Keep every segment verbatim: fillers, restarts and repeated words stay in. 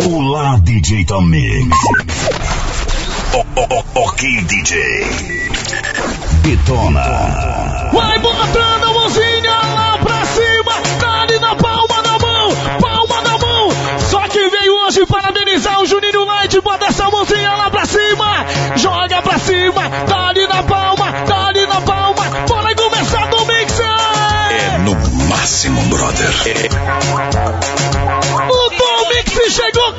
Olá, D J Tomix. Ok, D J. Detona. Vai botando a mãozinha lá pra cima. Dá-lhe na palma da mão. Palma da mão. Só que veio hoje parabenizar o Juninho Light. Bota essa mãozinha lá pra cima. Joga pra cima. Dá-lhe na palma. Dá-lhe na palma. Bora começar do mixer. É no máximo, brother. É. O Tom Mix chegou.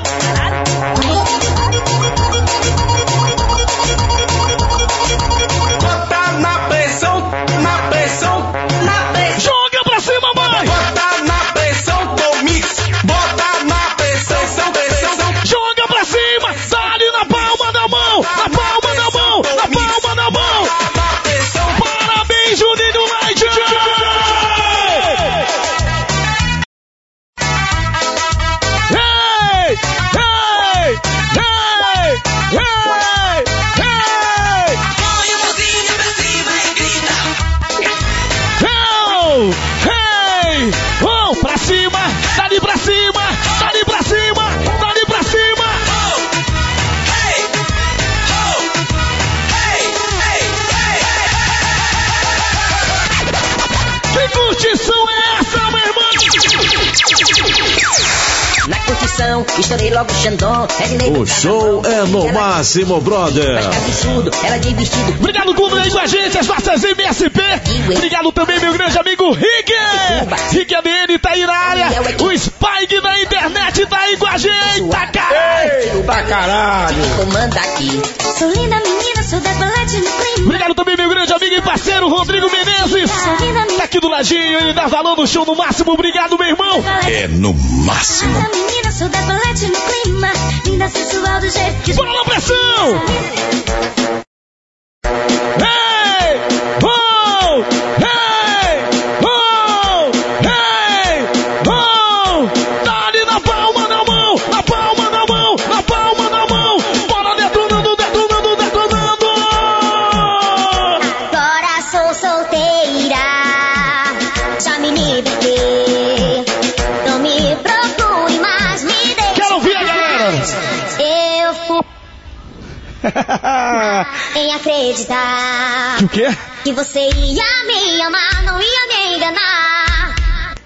Bota na pressão, na pressão, na pressão. Joga pra cima, mãe. Bota na pressão, Tom Mix. Bota na pressão, pressão. Joga pra cima. Dá-lhe na palma da mão. Na palma da mão. Na palma da mão. Parabéns, Juninho Light. Estourei logo o Xandão. O show é no máximo, brother. Obrigado por aí com a gente, as nossas M S P. Obrigado também, meu grande amigo Rick. Rick A D N tá aí na área. O Spike da internet tá aí com a gente. Tá caralho. Tá caralho. Comanda aqui. Sou linda menina, sou decolete no clima. Obrigado também, meu grande amigo e parceiro Rodrigo Menezes. Tá aqui do ladinho, ele dá valor no show no máximo. Obrigado, meu irmão. É no máximo. Linda menina, sou decolete no clima. Linda, sensual do jeito que... Bora na pressão! Hey! Oh! Hey! Oh! Hey! Oh! Dá-lhe na palma da mão! Na palma da mão! Na palma da mão! Bora detonando, detonando, detonando! Agora sou solteira. Já me libertei. Não me procure mais, me deixe. Quero ouvir a galera! Eu fui em acreditar Que o quê? que você ia me amar, não ia me enganar.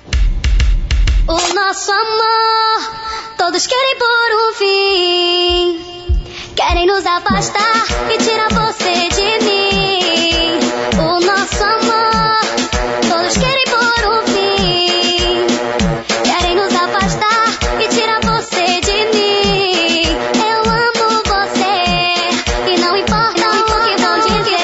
O nosso amor, todos querem por um fim. Querem nos afastar e tirar você de mim. O nosso amor, todos querem por um fim. Querem nos afastar e tirar você de mim. Eu amo você e não importa o que vão dizer.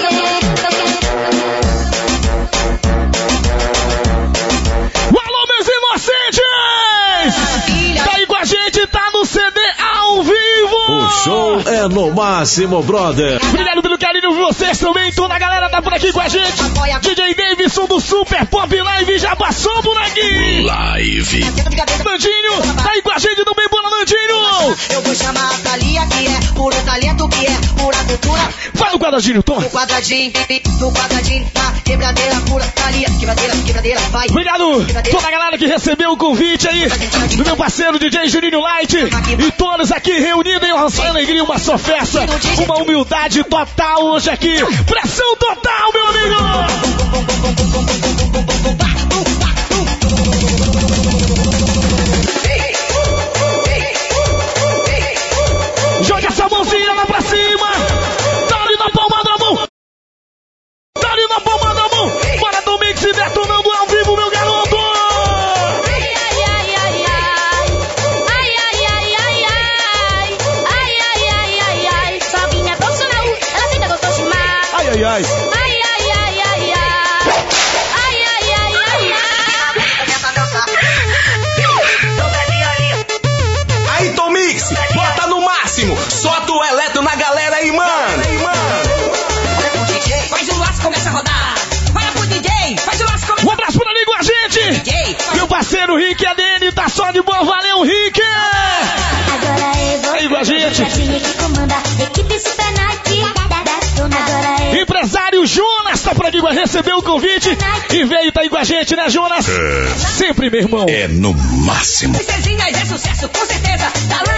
Alô, meus inocentes! Tá aí com a gente, tá no C D ao vivo! O show é no máximo, brother. Obrigado pelo carinho de vocês também, toda a galera tá por aqui com a gente. D J Davidson do Super Pop Live já passou por aqui. Live. Nandinho, tá aí com a gente também, bora Nandinho. Eu vou chamar a Thalia, que é puro talento, que é pura cultura. Vai no quadradinho, Tom. No quadradinho, no quadradinho, tá quebradeira pura, Thalia, quebradeira, quebradeira, vai. Obrigado toda a galera que recebeu o convite aí do meu parceiro D J Juninho Light e todos aqui reunidos em uma só alegria, uma só festa, uma humildade total hoje aqui. Pressão total, meu amigo. Joga essa mãozinha lá pra cima. Dá-lhe na palma da mão. Dá-lhe na palma da mão. Bora do mix detonando ao vivo, meu garoto. Ai, ai, ai, ai, ai. Ai, ai, ai, ai, ai. Ai, ai, ai, ai, ai. Sua vinha é profissional, ela senta gostoso demais. Ai, ai, ai. Ai, ai, ai, ai, ai. Ai, ai, ai, ai, ai. Aí, Tom Mix, bota no máximo. Solta o eletro na galera aí, mano. Faz o laço, começa a rodar. Vai pro D J, faz o laço, começa Um abraço por ali com a gente. D J. Meu parceiro Rick A D N tá só de boa. Valeu, Rick. Agora é você. Aí com a gente. Que comanda, equipe super night. Agora é Empresário Jonas tá por aqui, recebeu o convite e veio, tá aí com a gente, né, Jonas? Sempre, meu irmão. É no máximo. Princesinhas é sucesso, com certeza. Tá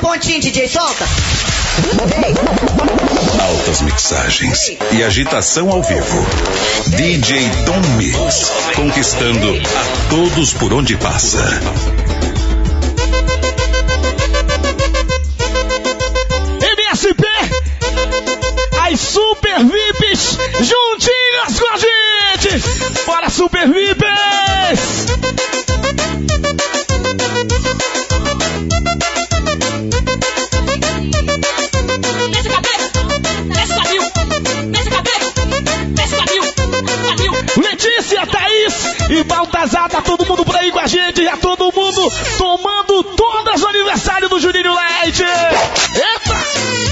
pontinho, D J, solta. Altas mixagens e agitação ao vivo. D J Tom Mix, conquistando a todos por onde passa. M S P, as Super V I Ps juntinhas com a gente. Bora, Super V I Ps! Letícia, Thaís e Baltazar, tá todo mundo por aí com a gente, já todo mundo tomando todas o aniversário do Juninho Leite. Eita!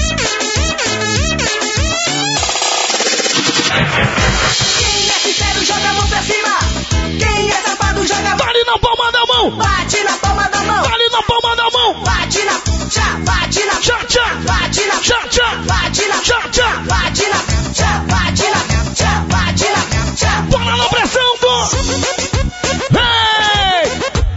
Quem é sincero joga a mão pra cima. Quem é safado joga a mão. Vale na palma da mão. Bate na palma da mão. Vale na palma da mão. Bate na tchá, bate na Tchá, tchá. bate na Tchá, tchá. bate na Tchá, tchá. bate na tchá, bate na tchá, bate na tchá. Bora na pressão do... Hey!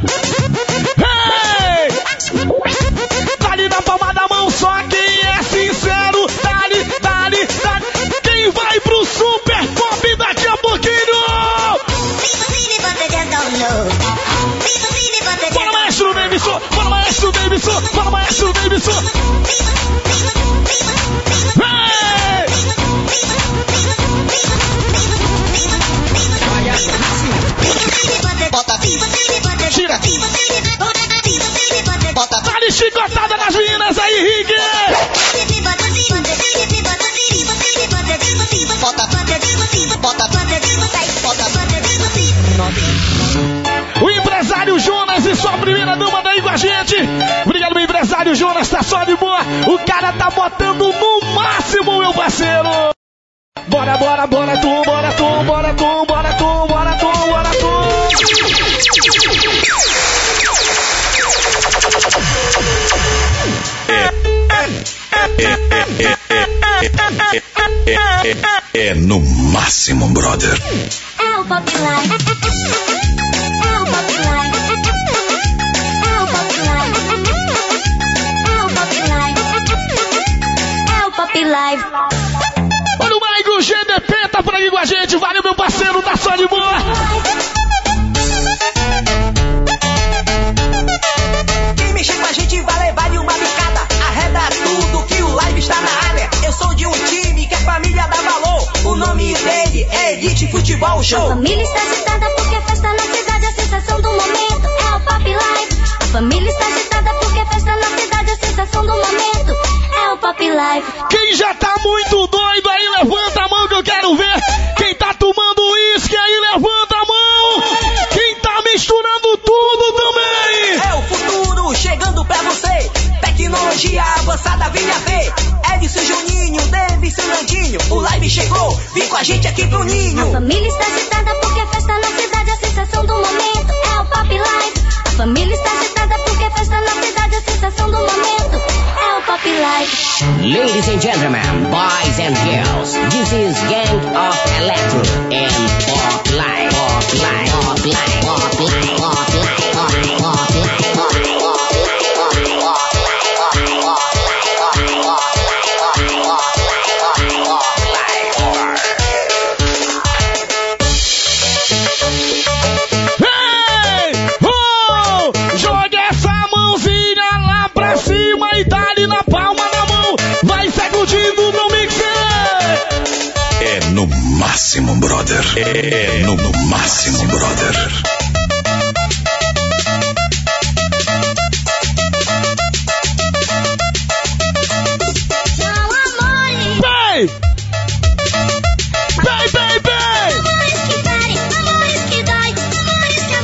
Hey! Dali na palma da mão, só quem é sincero. Dali, dali, dali. Quem vai pro Super Pop daqui a pouquinho? Bora, maestro Davidson. Bora, maestro Davidson. Bora, maestro Davidson. Hey! Bota, Tira. bota, Dali chicotada nas meninas aí, Rick. bota, bota, bota. O empresário Jonas e sua primeira dama daí com a gente. Obrigado, meu empresário Jonas, tá só de boa. O cara tá botando no máximo, meu parceiro. Bora, bora, bora tu, bora tu, bora tu, bora tu, bora tu, bora tu. É no máximo, brother. É o Pop Live. É o Pop Live. É o Pop Live. É o Pop Live. É o Pop Live. Olha o Maico G D P, tá por aqui com a gente. Valeu, meu parceiro, tá só de boa. Quem mexer com a gente vai levar de uma bicada. Arreda tudo que o live está na área. Eu sou de um time que a família dá valor. O nome dele é Elite Futebol Show. A família está agitada porque a festa na cidade é a sensação do momento. É o Pop Live. A família está agitada porque a festa na cidade é a sensação do momento. É o Pop Live. Quem já tá muito doido aí, levanta a mão que eu quero ver. Quem tá tomando uísque aí, levanta a mão. Quem tá misturando tudo também. É o futuro chegando pra você. Tecnologia avançada, venha ver. Edson Juninho, Davidson Landinho. O live chegou, vem com a gente aqui pro A ninho. família está agitada porque a festa na cidade é a sensação do momento. É o Pop Live. A família está agitada porque a festa na cidade é a sensação do momento. É o Pop Live. Ladies and gentlemen, boys and girls, this is Gang of Electro and Pop Live, Pop Live, Pop Live, Pop Live, Pop Live, Pop Live, Pop Live, Pop Live, Hey! Oh! Joga essa mãozinha lá pra cima e dá-lhe na palma da mão. Vai sacudindo no mixer. É no máximo, brother. É no, no máximo, brother. Bem! Bem, bem, bem! Amores que ferem, amores que dói, amores que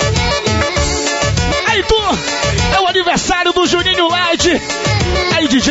Aí, tu! É o aniversário do Juninho Light. Aí, D J.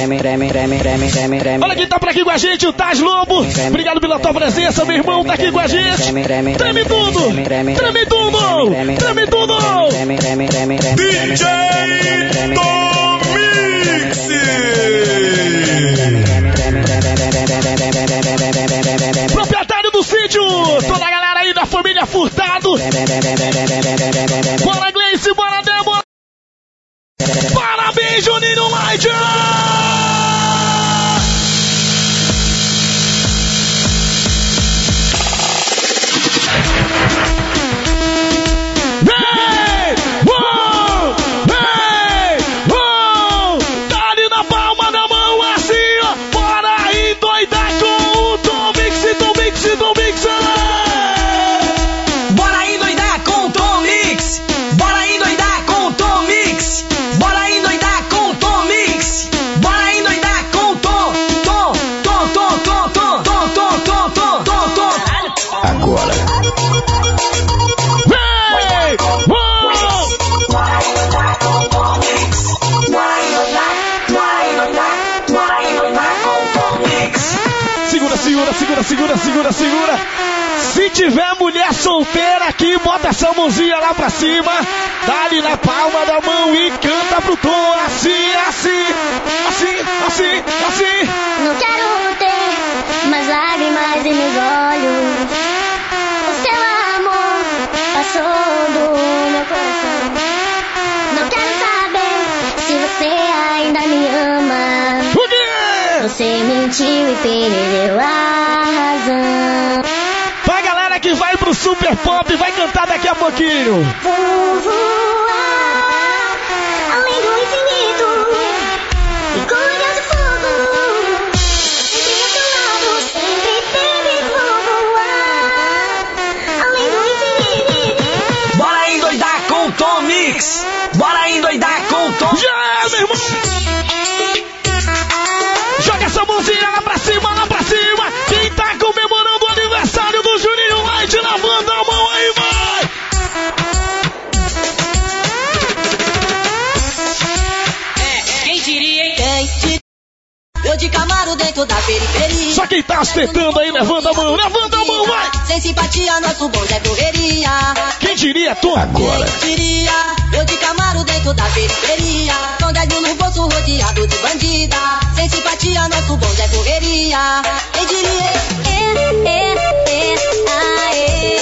Olha quem tá por aqui com a gente, o Taz Lobo. Obrigado pela tua presença, meu irmão, tá aqui com a gente. Treme tudo, treme tudo, treme tudo. D J Tomix. Proprietário do sítio, toda a galera aí da família Furtado. Bora, Gleice, bora, Débora. Parabéns, Juninho Light. Segura, segura, segura, segura. Se tiver mulher solteira aqui, bota essa mãozinha lá pra cima, dá ali na palma da mão e canta pro tom. Assim, assim, assim, assim, assim. Não quero ter mais lágrimas em meus olhos. O seu amor passou do meu coração. Não quero saber se você ainda me ama. O quê? Você mentiu e perdeu a razão. Vai, galera que vai pro Super Pop, vai cantar daqui a pouquinho. Vou voar além do infinito e com olhos de fogo. Sempre ao seu lado, sempre teve. Vou voar além do infinito. Bora endoidar com o Tom Mix. Bora endoidar com o Tom. Já, meu irmão. Joga essa mãozinha lá pra cima, lá pra cima. Quem tá comemorando o aniversário do Juninho Light, lavando a mão aí, vai. É, quem diria, hein? Quem diria? Eu de Camaro dentro da periferia. Só quem tá ostentando aí, levanta a mão, levanta a mão, vai. Sem simpatia, nosso bonde é correria. Quem diria, Tom? Agora. Quem diria? Eu de Camaro dentro da periferia. Com dez mil no bolso rodeado de bandida. Sem simpatia, nosso bonde é correria. Quem diria? É, é, é, aê.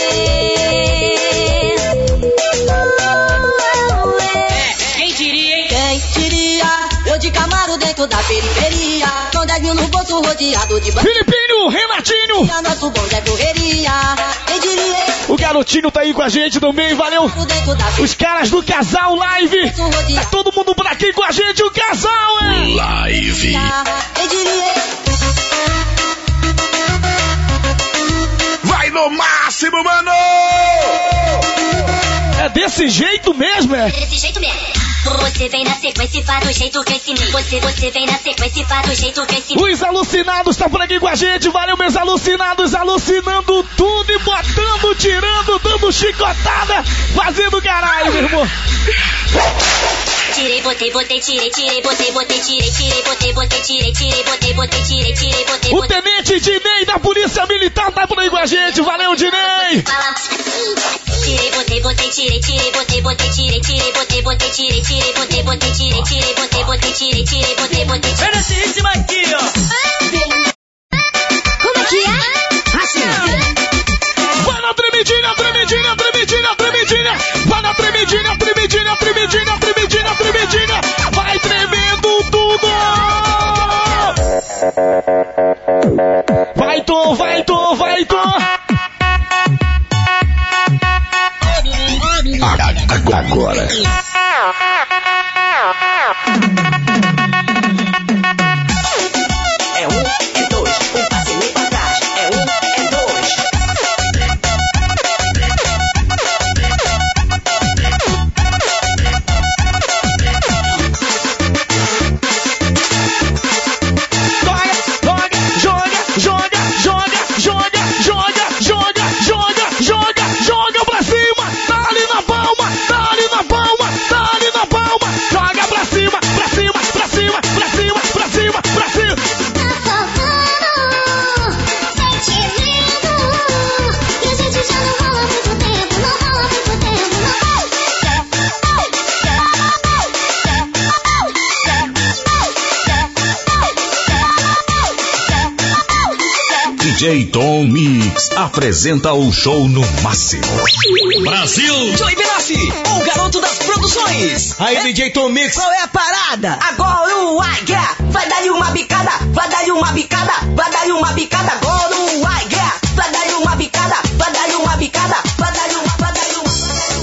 Uh, uh, É, quem diria, hein? Quem diria? Eu de Camaro dentro da periferia. Com dez mil no bolso rodeado de bandida. Filipinho, Renatinho. Nosso bonde é correria. Quem diria? O garotinho tá aí com a gente também, valeu. Dentro da Os caras do Casal Live. Tá todo mundo por aqui com a gente, o Casal, é. Live. Quem diria? Vai no máximo, mano! É desse jeito mesmo, é? Desse jeito mesmo. Você vem na sequência e faz do jeito que eu ensinei. Você, você vem na sequência e faz do jeito que eu ensinei. Os alucinados tá por aqui com a gente, valeu meus alucinados, alucinando tudo e botando, tirando, dando chicotada, fazendo caralho, meu irmão. Tirei, botei, botei, tirei, tirei, botei, botei, tirei, tirei, botei, botei, tirei, tirei, botei, botei, tirei, tirei, botei, O botei. tenente Dinei da Polícia Militar tá por aí com a gente, valeu Dinei. Fala assim. Tirei, botei, botei, tirei, tirei, botei, botei, tirei, tirei, botei, botei, tirei, tirei, botei, botei, tirei, tirei, botei, botei, tirei, tirei, botei, botei. Olha esse ritmo aqui, ó. Como é que é? Assim. Vai na tremidinha, tremidinha, tremidinha, tremidinha. Vai na tremidinha, tremidinha, tremidinha, tremidinha, tremidinha. Vai tremendo tudo. Vai Tom, vai Tom, vai Tom. Agora. É um, é dois, um passinho pra trás. É um, é dois. Joga, joga, joga, joga, joga, joga, joga, joga, joga, joga, joga pra cima. Dá ali na palma, dá ali na palma, J Tom Mix apresenta o show no máximo. Brasil! Joey Benassi, o garoto das produções. Aí, é? D J Tom Mix. Qual é a parada? Agora o Águia vai dar-lhe uma bicada, vai dar-lhe uma bicada, vai dar-lhe uma bicada. Agora o Águia vai dar-lhe uma bicada, vai dar-lhe uma bicada, vai dar-lhe uma, vai dar-lhe uma.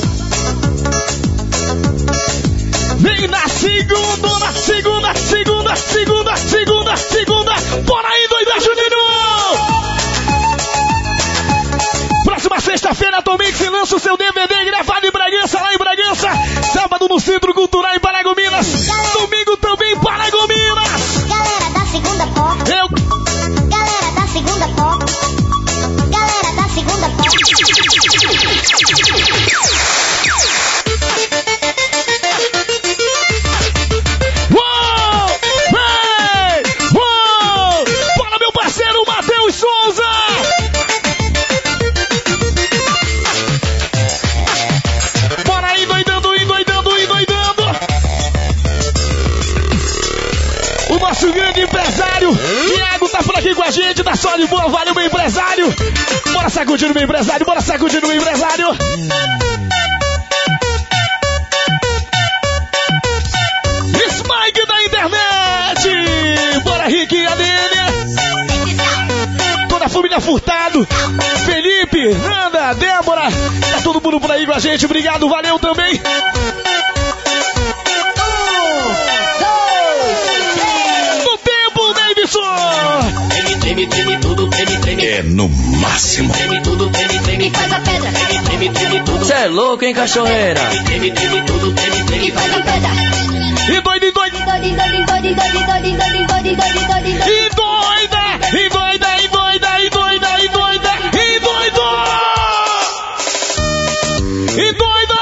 Vem na segunda, na segunda, segunda, segunda, segunda, segunda. Bora aí, doida, Juninho! Próxima sexta-feira, Tom Mix lança o seu D V D gravado em Bragança, lá em Bragança. Sábado no Centro Cultural em Paragominas. Domingo também em Paragominas. Galera da segunda pop. Eu... Galera da segunda pop. Galera da segunda pop. Uou! Hey! Uou! Bora, meu parceiro Matheus Souza! Bora aí, doidando, e doidando, e doidando! O nosso grande empresário, Thiago, tá por aqui com a gente, tá só de boa, valeu, meu empresário! Bora sacudir o meu empresário, bora sacudir o meu empresário! Smike da internet! Bora, Rick e Adênia! Toda a família Furtado, Felipe, Nanda, Débora, tá todo mundo por aí com a gente, obrigado, valeu também! No tempo, Davidson! Treme, treme, treme tudo, treme, treme. É no máximo. Treme tudo, treme, treme. E faz a pedra. Treme, treme, treme tudo. Cê é louco, hein, cachorreira? Treme, treme tudo, treme, treme. E faz a pedra. E doido, e doido! E doido, e doido, e doido, e doido, e doido, e doido, e doido, e doido, e doido, e doido. E doida! E doida, e doida, e doida, e doida, e doido! E doida!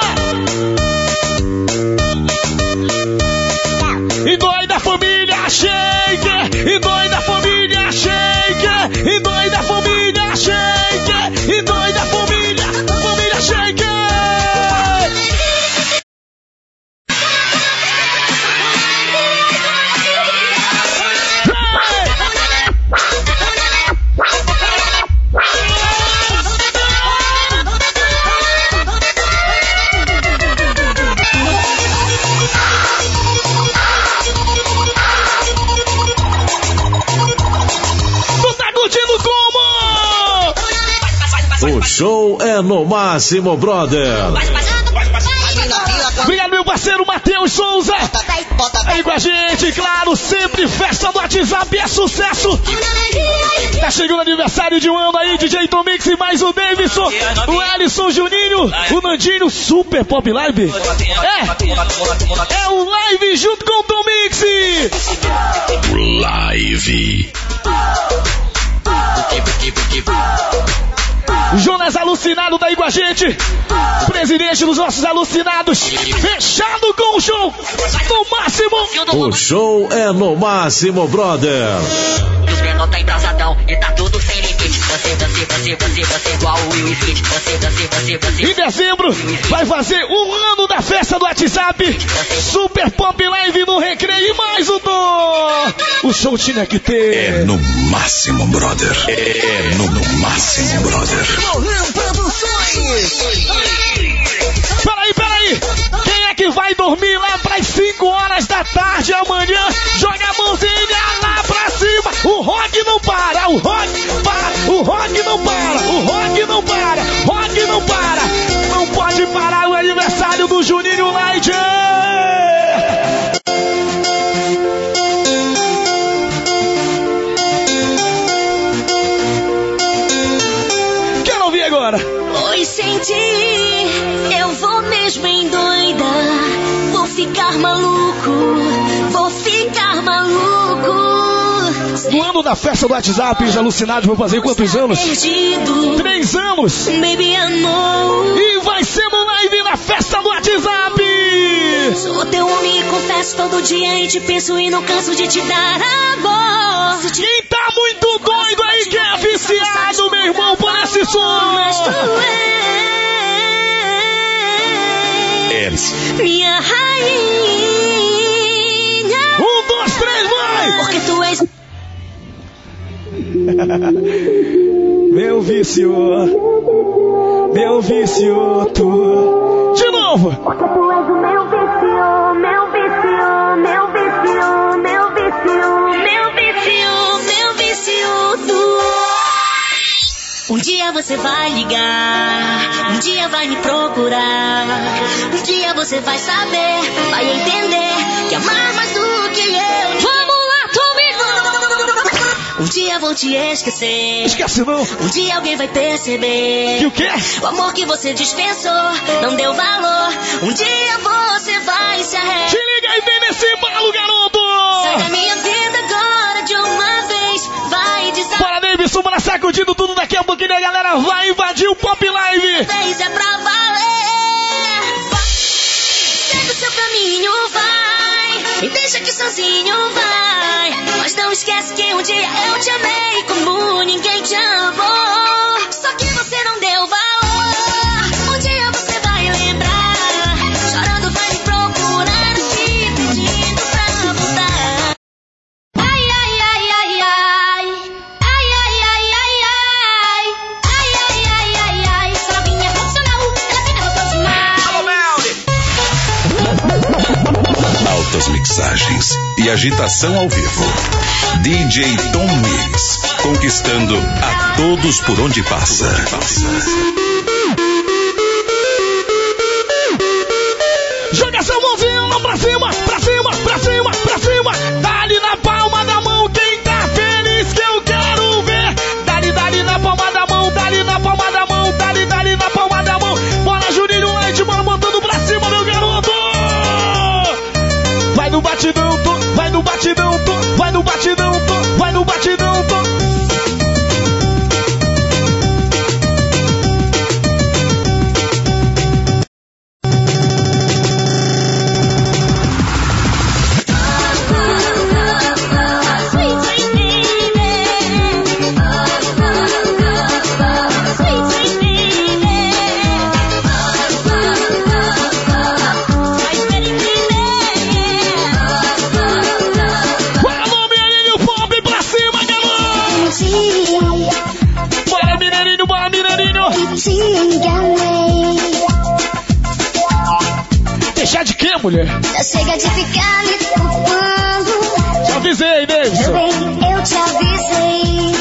E doida, família Shake! E doida, família Shake! E doida, família Shake! E doida, família, família Shake! O show é no máximo, brother. Obrigado, meu parceiro Matheus Souza. Aí com a gente, claro, sempre festa do WhatsApp é sucesso. Tá chegando o aniversário de um ano aí, D J Tom Mix e mais o Davidson, o Alisson Juninho, o Nandinho, Super Pop Live. É, é o live junto com o Tom Mix. Live. Jonas Alucinado tá aí com a gente. Presidente dos nossos alucinados. Fechado com o show no máximo. O show é no máximo, brother. Os menor tá embrasadão e tá tudo sem limite. Você, você, você, você, você, igual o Will Smith. Você, você, você, você. Em dezembro vai fazer um ano da festa do WhatsApp. Super Pop Live no Recreio e mais o Dom. O show tinha que ter. É no máximo, brother. É no, no máximo, brother. Peraí, peraí. Quem é que vai dormir lá pras cinco horas da tarde amanhã? Joga a mãozinha lá pra cima. O rock não para, o rock para, o rock não para, o rock não para, rock não para. Não pode parar o aniversário do Juninho Light. Quero ouvir agora. Oi, senti, eu vou mesmo em doida. Vou ficar maluco, vou ficar maluco. No ano da festa do WhatsApp, os alucinados vão fazer quantos anos? Perdido. Três anos. Baby, amor. E vai ser no live na festa do WhatsApp. Sou teu homem e confesso todo dia e te penso e não canso de te dar amor. Quem tá muito doido aí que é viciado, meu irmão, por esse som. Mas tu és minha rainha. Um, dois, três, vai! Porque tu és... vício, meu vício, tu. De novo. Porque tu és o meu vício, meu vício, meu vício, meu vício, Meu vício, meu vício, tu. Um dia você vai ligar, um dia vai me procurar, um dia você vai saber, vai entender que amar mais do que eu. Vamos lá, comigo! Um dia vou te esquecer. Esquece não. Um dia alguém vai perceber Que o quê? o amor que você dispensou não deu valor. Um dia você vai se arrepender. Te liga aí, vem nesse embalo, garoto. Sai da minha vida agora de uma vez. Vai desaparecer. Bora, Davidson, bora sacudindo tudo daqui a pouquinho. A galera vai invadir o Pop Live. Vez é pra valer. Vai. Segue o seu caminho, vai. Me deixa aqui sozinho, vai. Mas não esquece que um dia eu te amei como ninguém te amou. Só que você não deu valor. Um dia você vai lembrar. Chorando vai me procurar, te pedindo pra voltar. Ai, ai, ai, ai, ai. Ai, ai, ai, ai, ai. Ai, ai, ai, ai, ai. Essa novinha é profissional, ela fica gostosa demais. Altas mixagens e agitação ao vivo. D J Tom Mix, conquistando a todos por onde passa. Joga essa mãozinha lá pra cima, pra cima, pra cima, pra cima. Dá-lhe na palma da mão quem tá feliz que eu quero ver. Dá-lhe, dá-lhe na palma da mão, dá-lhe na palma da mão, dá-lhe, dá-lhe na palma da mão. Bora, Juninho Leite, bora mandando pra cima, meu garoto. Vai no batidão, tô, vai no batidão, tô, vai no batidão, tô, vai no batidão, tô. Deixar de quê, mulher? Já chega de ficar me culpando. Te avisei, Davidson. Meu bem, eu te avisei.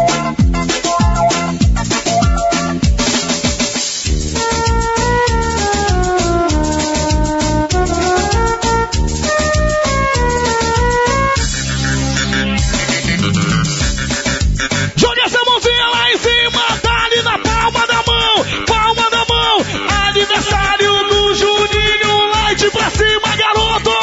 Joga essa mãozinha lá em cima, dá-lhe na palma da mão, palma da mão. Aniversário do Juninho Light pra cima, garoto.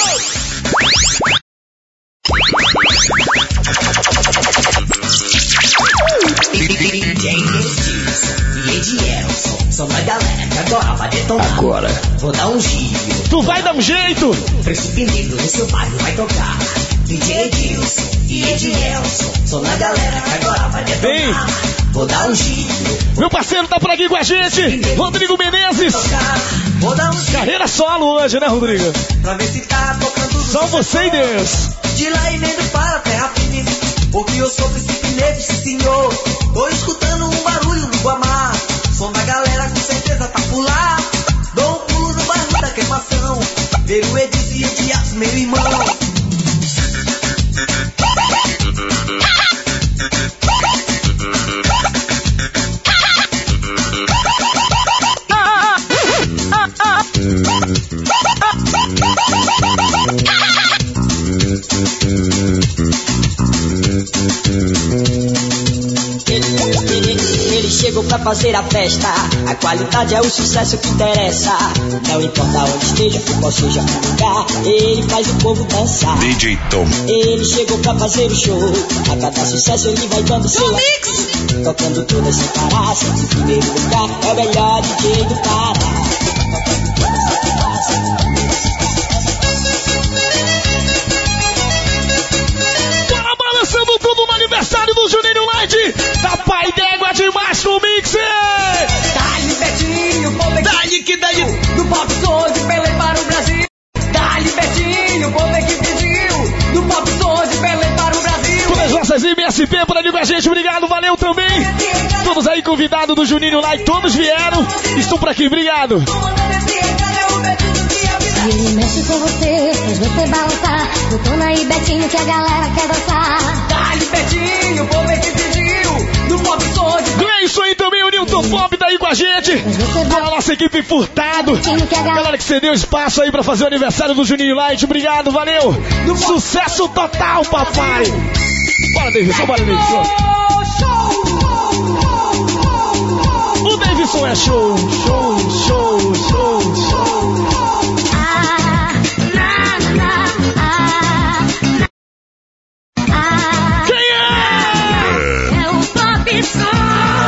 D J e Edielson são da galera que agora vai detonar. Agora vou dar um giro. Tu vai dar um jeito. Príncipe Negro no seu bairro vai tocar. D J Edilson e Edielson são da galera que agora vai detonar. Vem. Vou dar um giro. Meu parceiro tá por aqui com a gente, Rodrigo Menezes. Vou dar um giro. Carreira solo hoje, né, Rodrigo? Pra ver se tá tocando. Só você e Deus. De lá e vendo para a terra firme. Porque eu sou Príncipe Negro, sim senhor. Tô escutando um barulho no Guamá. Som da galera com certeza tá por lá. Dou um pulo no bairro da queimação. Ver o Edilson e Edielson, meu irmão. Ele chegou pra fazer a festa. A qualidade é o sucesso que interessa. Não importa onde esteja, qual seja o lugar, ele faz o povo dançar. D J Tom. Ele chegou pra fazer o show. A cada sucesso ele vai dando seu mix. Tocando todas sem parar, sempre em primeiro lugar. É o melhor D J do Pará. Bora balançando tudo no aniversário do Juninho Light. Da Pai d'Égua demais com o Mix. Dá-lhe Betinho, povo é Dá-lhe que dá-lhe. do pop som de Pelé para o Brasil. Dá-lhe Betinho, povo é que pediu. Do pop som de Pelé para o Brasil. Todas as nossas M S P por ali com a gente. Obrigado, valeu também. Todo convidado do Juninho lá e todos vieram. Estou por aqui, obrigado. Ele mexe com você, faz você balançar. Botona e Betinho que a galera quer dançar. Dá-lhe Betinho, o povo é que pediu. No pop som de... Gleison aí também, o Nilton Pop daí com a gente. Com a nossa equipe Furtado. Galera que cedeu espaço aí pra fazer o aniversário do Juninho Light. Obrigado, valeu. Sucesso total, papai. Bora, Davidson, bora, Davidson. O Davidson é show, show, show, show, show. Ah, na, na, ah, ah, Quem é? é o Pop Som.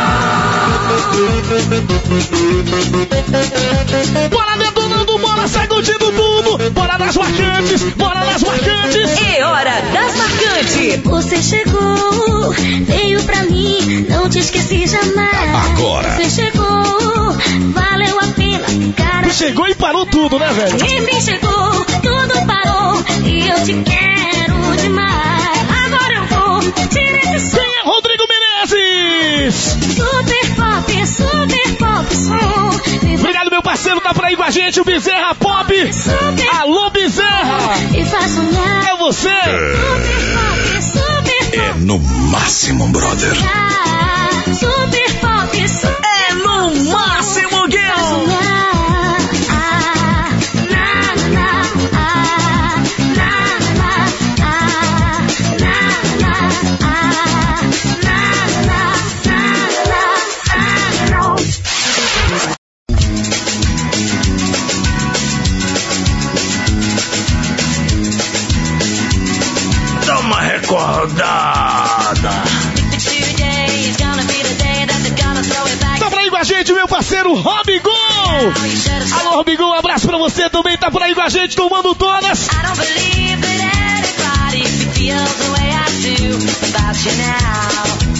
Bora detonando, bora sacudindo tudo. Bora nas marcantes, bora nas marcantes. É hora das marcantes. Você chegou, veio pra mim, não te esqueci jamais. Agora. Você chegou, valeu a pena, cara. Chegou e parou tudo, né, velho? Enfim chegou, tudo parou e eu te quero demais. Agora eu vou tirar esse som. Quem é Rodrigo Menezes? Super pop, super pop som. Obrigado, meu parceiro, tá por aí com a gente, o Bezerra Pop. Super Alô, Bezerra. e faz sonhar. É você. Super pop, super É pop. no máximo, brother. Super pop, super É no máximo, faz Guilherme. sonhar. Ah, na, na, ah, na, na, ah, na, na, ah, na, na, na, na, na. Dá uma recordada. Tá por aí com a gente, meu parceiro Robigol. Alô, Robigol, um abraço pra você também. Tá por aí com a gente, tomando todas. I don't believe that anybody feels the way I do about you now.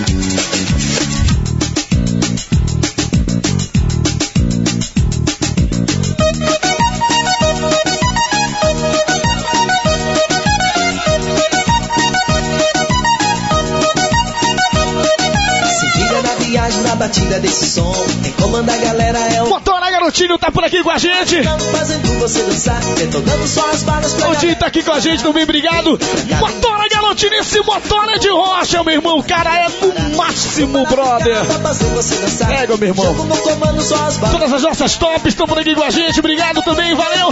Se liga na viagem, na batida desse som. Quem comanda a galera é o... Motora Garotinho tá por aqui com a gente. Fazendo você dançar, detonando só as balas pra... O Dinho tá aqui com a gente também, obrigado. Motora Garotinho, esse motor é de rocha, meu irmão. O cara é no máximo, brother. Pega, meu irmão. Todas as nossas tops estão por aqui com a gente, obrigado também, valeu.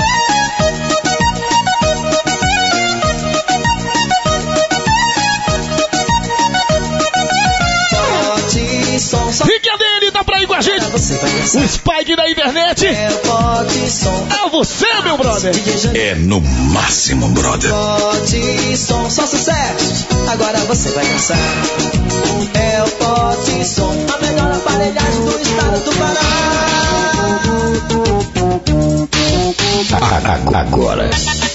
Fique a dele, tá por aí com a gente. O Spike da internet. É você, meu brother. É no máximo, brother. Pote som, só sucesso. Agora você vai dançar. É o Pote Som, a melhor aparelhagem do estado do Pará. Agora.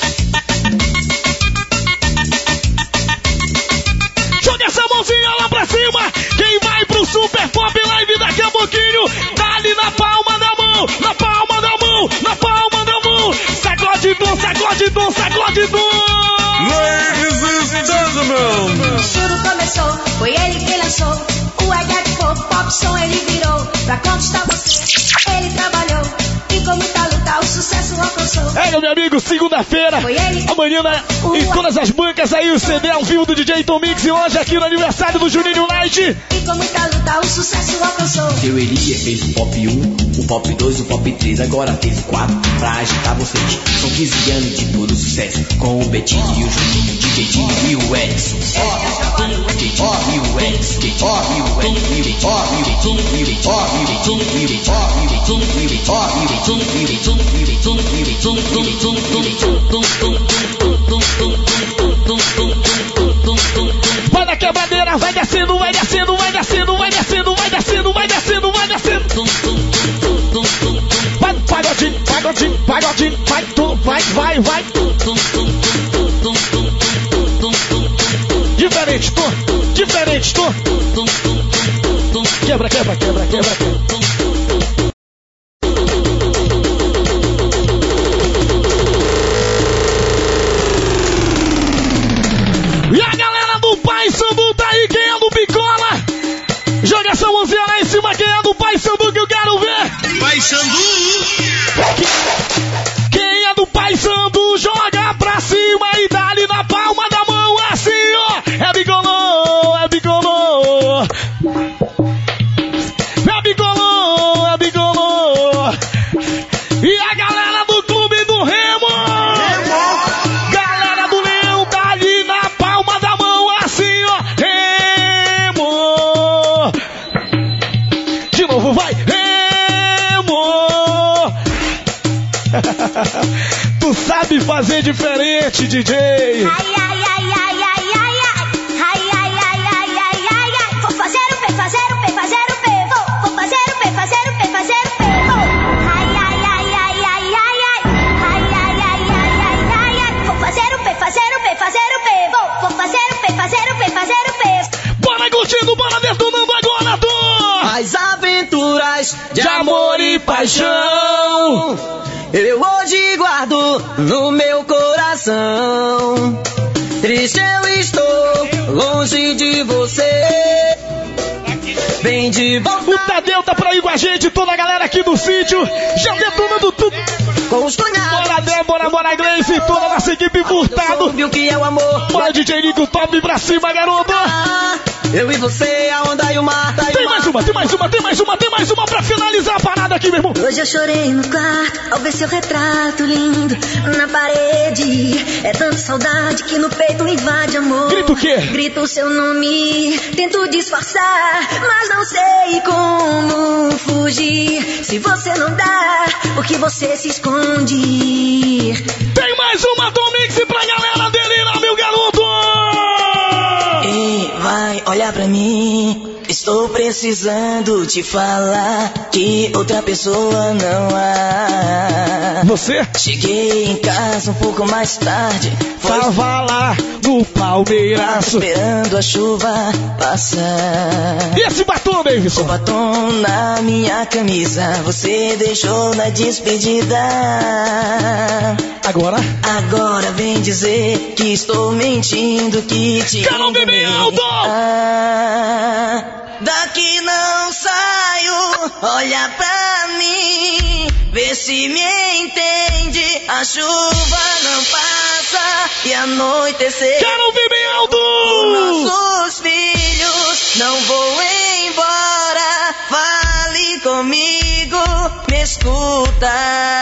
Joga essa mãozinha lá pra cima. Quem vai pro Super Pop Live daqui a pouquinho, tá ali na palma da mão, na palma da mão, na palma da mão. Sacode dom, sacode dom, sacode dom. Ladies and gentlemen. Tudo começou, foi ele que lançou o H de Pop, Pop Som ele virou. Pra conquistar você, ele trabalhou e com muita luta o sucesso alcançou. É, meu amigo, segunda-feira, amanhã na, em todas as bancas aí o C D ao vivo do D J Tom Mix e hoje aqui no aniversário do Juninho Light. E com muita luta o sucesso alcançou. Teoria fez o Pop um, o Pop dois, o Pop três, agora fez o quatro pra agitar vocês. São quinze anos de puro sucesso com o Betinho e o Juninho, D J Dinho e o Edson. D J Dinho e o Edson, D J Dinho e o Edson, D J Dinho e o Edson, D J Dinho e o Edson, D J Dinho e o Edson, D J Dinho e o Edson, D J Dinho e Vai na quebradeira, vai descendo, vai descendo, vai descendo, vai descendo, vai descendo, vai descendo, vai descendo. Vai, pagodinho, pagodinho, pagodinho, vai, tu, vai, vai, vai. Diferente, tô, diferente, tô. Quebra, quebra, quebra, quebra, quebra. E a galera do Pai Sandu tá aí, quem é do Bicola? Joga essa mãozinha lá em cima. cima, quem é do Paysandu que eu quero ver? Paysandu. Quem é do Paysandu, joga pra cima e dá-lhe na palma da mão, assim, ó. É bigolô, é bigolô. É bigolô, é bigolô. E a galera do Clube do Remo. Remo. Galera do Leão, dá-lhe na palma da mão, assim, ó. Remo. De novo, vai. Remo. Tu sabe fazer diferente, D J. Ai, ai, ai, ai, ai, ai, ai. Ai, ai, ai, ai, ai, ai, ai. Vou fazer o P, fazer o P, fazer o P. Vou, vou fazer o P, fazer o P, fazer o P. Vou. Ai, ai, ai, ai, ai, ai, ai. Ai, ai, ai, ai, ai, ai, ai. Vou fazer o P, fazer o P, fazer o P. Vou, vou fazer o P, fazer o P, fazer o P. Bora curtindo, bora detonando agora, tu! As aventuras de, De amor e paixão. eu hoje guardo no meu coração. Triste eu estou, longe de você. Vem de volta. O Tadeu tá por aí com a gente, toda a galera aqui do sítio, já detonando tudo. Com os cunhados. Bora Débora, bora Gleice e toda a nossa equipe Furtado. Viu que é o amor. Bora D J Nico, top pra cima, garoto. Eu e você, a onda e o mar. Tá Tem mais uma, tem mais uma, tem mais uma, tem mais uma pra finalizar a parada aqui, meu irmão. Hoje eu chorei no quarto ao ver seu retrato lindo na parede. É tanta saudade que no peito invade amor. Grito o quê? Grito o seu nome, tento disfarçar, mas não sei como fugir. Se você não dá, por que você se esconde? Tem mais uma do Mix pra galera delirar, meu garoto. Ei, vai, olha pra mim. Estou precisando te falar que outra pessoa não há. Você? Cheguei em casa um pouco mais tarde. Tava lá no Palmeiraço, esperando a chuva passar. E esse batom, Davidson? O batom na minha camisa você deixou na despedida. Agora? Agora vem dizer que estou mentindo, que te Quero ver bem alto! Ah, daqui não saio, olha pra mim, vê se me entende. A chuva não passa e anoitecer. Quero ver bem alto! Os nossos filhos, não vou embora. Fale comigo, me escuta.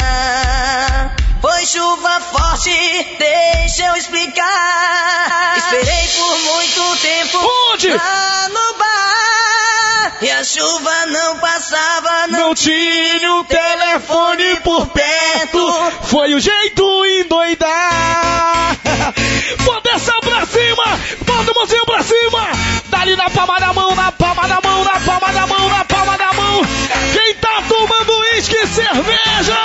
Foi chuva forte, deixa eu explicar. Esperei por muito tempo. Onde? Lá no bar. E a chuva não passava, não, não tinha o telefone por perto. Foi o jeito endoidar. Bota essa pra cima, bota o mãozinho pra cima. Dá-lhe na palma da mão, na palma da mão, na palma da mão, na palma da mão. Quem tá tomando uísque e cerveja?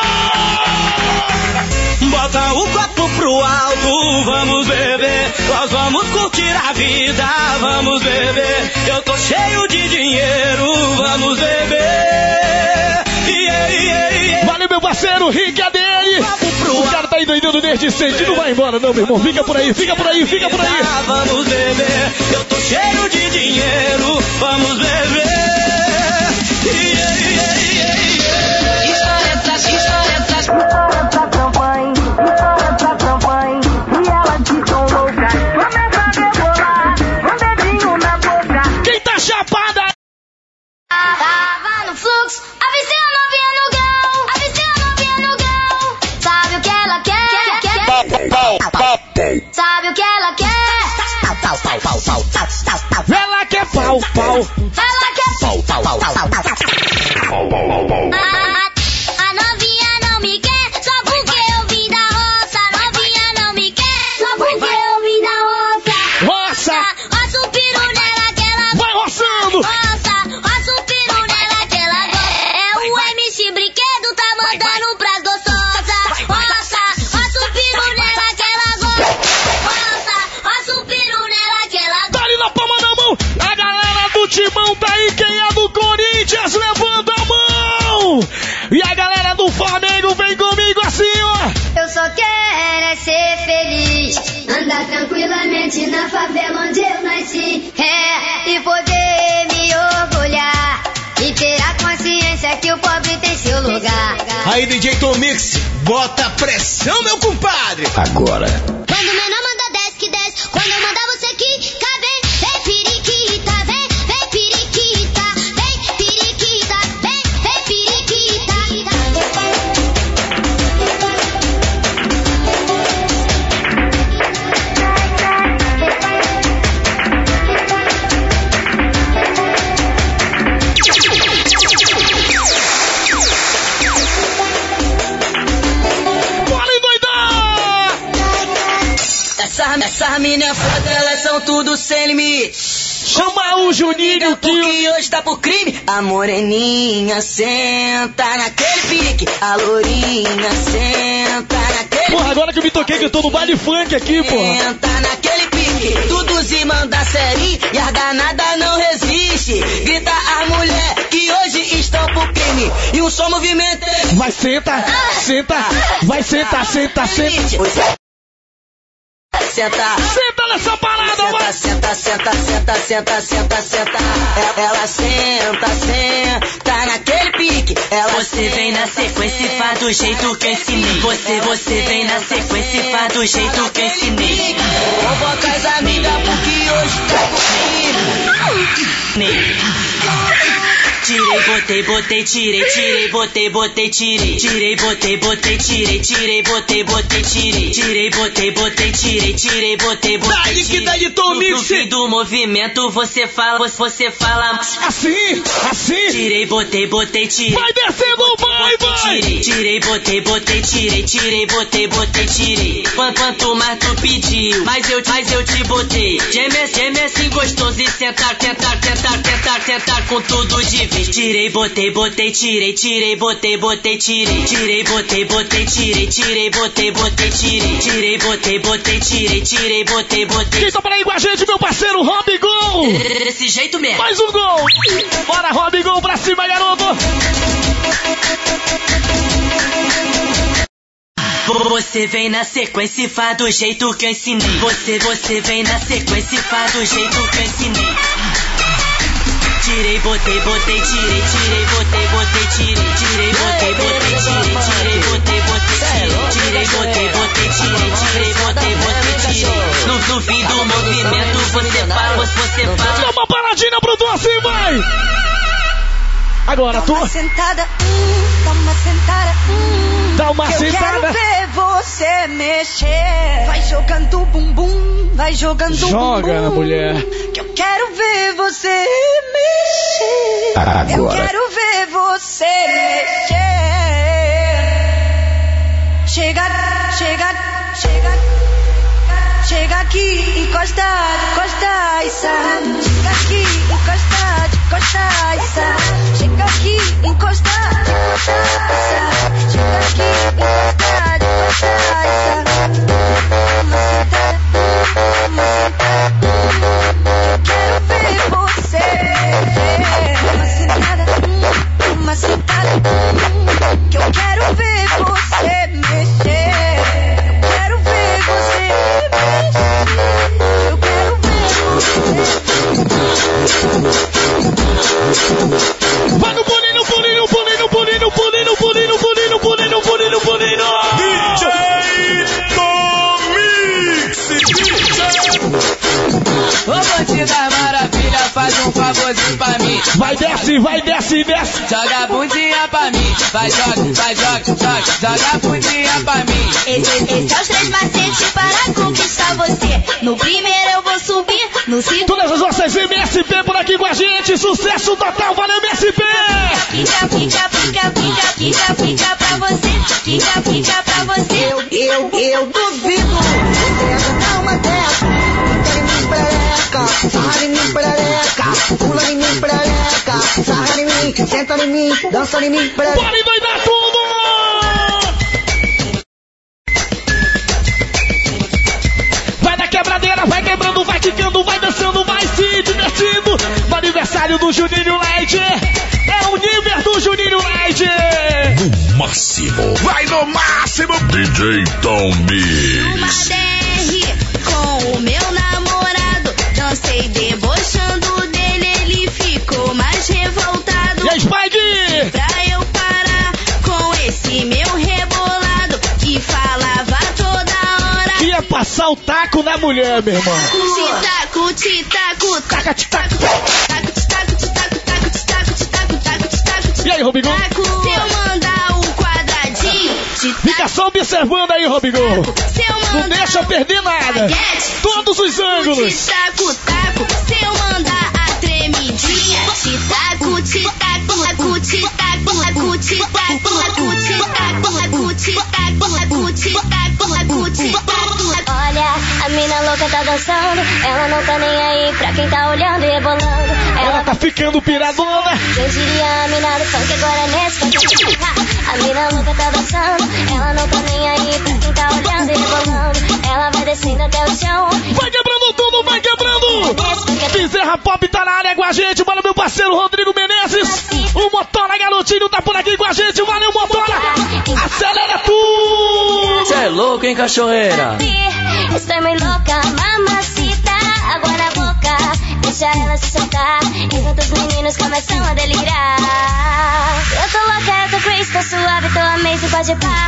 Bota o copo pro alto, vamos beber. Nós vamos curtir a vida, vamos beber. Eu tô cheio de dinheiro, vamos beber. Yeah, yeah, yeah. Valeu, meu parceiro, Rick, a dele. O cara tá endoidando desde cedo. Não vai embora, não, meu irmão. Fica por aí, fica por aí, fica por aí. Vamos beber. Eu tô cheio de dinheiro, vamos beber. Yeah, yeah, yeah, yeah. História pra história pra História pra campanha, história pra campanha. E ela de tão louca, começa a rebolar, um dedinho na boca. Quem tá chapada? Tava no fluxo, avistei a novinha no grau, avistei a novinha no grau. Sabe o que ela quer? quer, quer? Sabe o que ela quer? Ela quer pau, pau. Ela quer pau, pau, pau, pau, pau. A, a novinha não me quer, só porque eu vim da roça. A novinha não me quer, só porque eu vim da roça. Roça! Roça o peru nela que ela Vai roçando! roça, roça o peru nela que ela gosta. É o M C Brinquedo, tá mandando pras gostosas. Roça, roça o peru nela que ela gosta. Roça, roça o peru nela que ela gosta. Tá ali na palma da mão. A galera do Timão tá aí. Quem é do Corinthians, levanta a mão. Aí, D J Tom Mix, bota pressão, meu compadre. Agora. Quando o menor manda desce que desce, quando eu mandar você quica, vem, vem periquita, vem, vem periquita, vem periquita, vem, vem periquita. Essa, essa mina é foda, elas são tudo sem limite. Chama o Juninho que porque hoje tá pro crime. A moreninha senta naquele pique, a lourinha senta naquele Porra, agora que eu me toquei que eu tô no baile funk aqui, porra. Senta naquele pique, tudo se manda série e a danada não resiste. Grita a mulher que hoje estão pro crime e um só movimento. Vai, senta, senta, vai, senta, senta, senta. Senta, senta nessa parada, senta, vai. Senta, senta, senta, senta, senta, senta. Ela, ela senta, senta naquele pique. Ela você vem na sequência e faz do jeito que eu ensinei. Você, você vem na sequência e faz do jeito que eu ensinei. Convoca as amigas porque hoje tá comigo. Tirei, botei, botei, tirei, tirei, botei, botei, tirei. Tirei, botei, botei, tirei, tirei, botei, botei, tirei. Tirei, botei, botei, tirei, tirei, botei, botei, tirei. Daí que daí, Tom Mix. No fim do movimento você fala, você fala assim, assim. Tirei, botei, botei, tirei. Vai descendo, vai, vai. Tirei, tirei, botei, botei, tirei, tirei, botei, botei, tirei. Quanto mais tu pediu, mais eu, mais eu te botei. Geme, geme assim gostoso e sentar, tentar, tentar, tentar, tentar com tudo de vez. Tirei, botei, botei, tirei, tirei, botei, botei, tirei. Tirei, botei, botei, tirei, tirei, botei, botei, tirei. Tirei, botei, botei, tirei, tirei, botei, botei. Quem tá por aí com a gente, meu parceiro Rob Gol? Desse jeito mesmo. Mais um gol. Bora, Rob Gol, pra cima, garoto. Você vem na sequência e faz do jeito que eu ensinei. Você, você vem na sequência e faz do jeito que eu ensinei. Tirei, botei, botei, tirei, tirei, botei, botei, tirei. Tirei, botei, botei, tirei, tirei, botei, botei, tirei. Tirei, botei, botei, tirei, tirei, botei, botei, tirei. No, no fim do movimento você fala, você fala. Dá uma paradinha pro doce, vai! Agora, tu. Dá uma sentada, hum, dá uma sentada, hum. Dá uma eu sentada. Eu quero ver você mexer. Vai jogando bumbum, vai jogando Joga bumbum. Joga na mulher. Que eu quero ver você mexer. Agora. Eu quero ver você mexer. Chega, chega, chega. Chega aqui, encosta, encosta e sai. Chega aqui, encosta, encosta e sai. Chega aqui, encosta, encosta e sai. Chega aqui, encosta, encosta e sai. Uma sentada, uma sentada. Eu quero ver você. Uma sentada, uma sentada. Que eu quero ver você mexer. Eu quero ver você mexer. Eu quero ver você. Vai no pulinho, pulinho, pulinho, pulinho, pulinho, pulinho, pulinho, pulinho, pulinho, pulinho. D J Tom Mix. Ô bandida maravilha, faz um favorzinho pra mim. Vai, desce, vai, desce, desce. Joga a bundinha pra mim. Vai, joga, vai, joga, joga. Joga a bundinha pra mim. Esse, esse é os três macetes para conquistar você. No primeiro eu vou subir, no segundo. Todas as nossas M S P por aqui com a gente. Sucesso total, valeu M S P. Fica, fica, fica, fica, fica, fica pra você. Fica, fica pra você. Eu, eu, eu duvido. Você dar uma dessa. Entra em mim, perereca. Sarra em mim, perereca. Pula em mim, perereca. Sarra em mim, senta em mim, dança em mim, perereca. Bora endoidar tudo. Vai na quebradeira, vai quebrando, vai quicando, vai dançando, vai se divertindo. No aniversário do Juninho Light. É o nível do Juninho Light. No máximo. Vai no máximo. D J Tom Mix. Uma D R com o meu namorado. Dancei debochando dele, ele ficou mais revoltado. E aí, Spike? Pra eu parar com esse passar o taco na mulher, meu irmão. Titaco, titaco, taca, titaco, taco, titaco, titaco, taco, titaco, titaco, taco, titaco. E aí, Robigol? Se eu mandar um quadradinho, fica só observando aí, Robigol. Não deixa perder nada. Todos os ângulos. Titaco, taco, se eu mandar a tremidinha. Titaco, titaco, taco, titaco, taco, titaco, taco, titaco, taco, titaco, taco, titaco, taco, titaco. Olha, a mina louca tá dançando. Ela não tá nem aí pra quem tá olhando e rebolando. Ela, ela tá ficando piradona. Quem diria a mina do funk agora nesse funk. A mina louca tá dançando. Ela não tá nem aí pra quem tá olhando e rebolando. Ela vai descendo até o chão. Vai quebrando tudo, vai quebrando. Bezerra Pop tá na área com a gente. Bora, meu parceiro Rodrigo Menezes. O Motora Garotinho tá por aqui com a gente. Valeu, Motora. Acelera tudo. Cê é louco, hein, cachorreira? Estou muito louca, mamacita. Água na boca, deixa ela se soltar. Enquanto os meninos começam a delirar. Eu tô louca, eu tô crazy, tô suave, tô amazing, pode pá.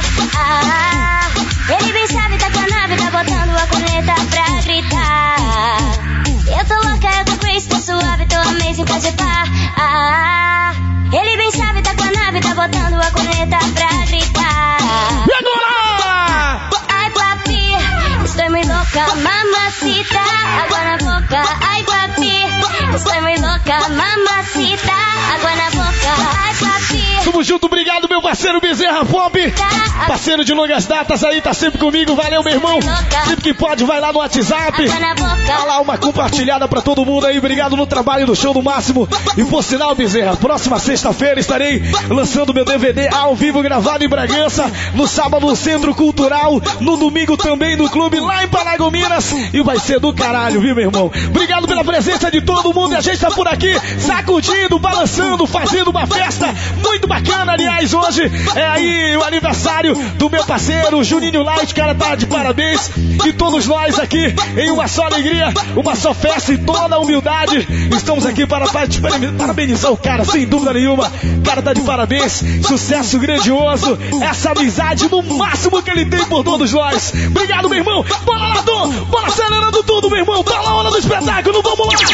Ah, ele bem sabe, tá com a nave, tá botando a corneta pra gritar. Eu tô louca, eu tô crazy, tô suave, tô amazing, pode pá. Ah, ele bem sabe, tá com a nave, tá botando a corneta pra gritar. E agora? Ai, papi, estou muito louca, mamacita. Água na boca, ai, papi, estou muito louca, mamacita. Água na boca, ai, papi. Tamo junto, obrigado, meu parceiro Bezerra Pop. Parceiro de longas datas aí, tá sempre comigo, valeu, meu irmão. Sempre que pode, vai lá no WhatsApp. Dá lá uma compartilhada pra todo mundo aí, obrigado no trabalho do Show do Máximo. E por sinal, Bezerra, próxima sexta-feira estarei lançando meu D V D ao vivo, gravado em Bragança. No sábado no Centro Cultural, no domingo também no clube lá em Paragominas. E vai ser do caralho, viu, meu irmão? Obrigado pela presença de todo mundo. E a gente tá por aqui, sacudindo, balançando, fazendo uma festa muito bacana. Aliás, hoje é aí o aniversário do meu parceiro Juninho Light, cara, tá de parabéns. E todos nós aqui em uma só alegria, uma só festa e toda a humildade. Estamos aqui para parabenizar o cara, sem dúvida nenhuma. O cara tá de parabéns, sucesso grandioso, essa amizade no máximo que ele tem por todos nós. Obrigado, meu irmão. Bora lá, Dom, bora acelerando tudo, meu irmão. Tá na hora do espetáculo, vamos lá.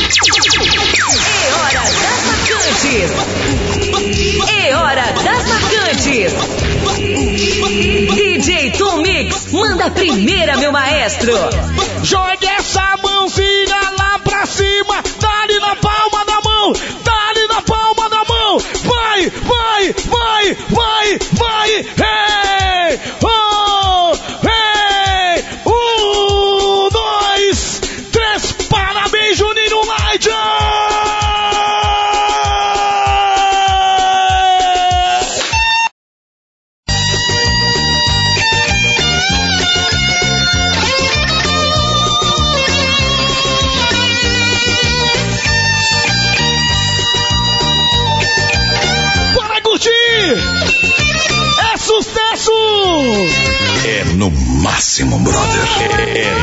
É hora das marcantes. É hora das marcantes. D J Tom Mix, manda a primeira, meu maestro. Jogue essa mãozinha lá pra cima, dá-lhe na palma da mão, dá-lhe na palma da mão. Vai, vai, vai, vai, vai. Hey, oh, hey, um, dois, três. Parabéns, Juninho Light. É sucesso! É no máximo, brother. É.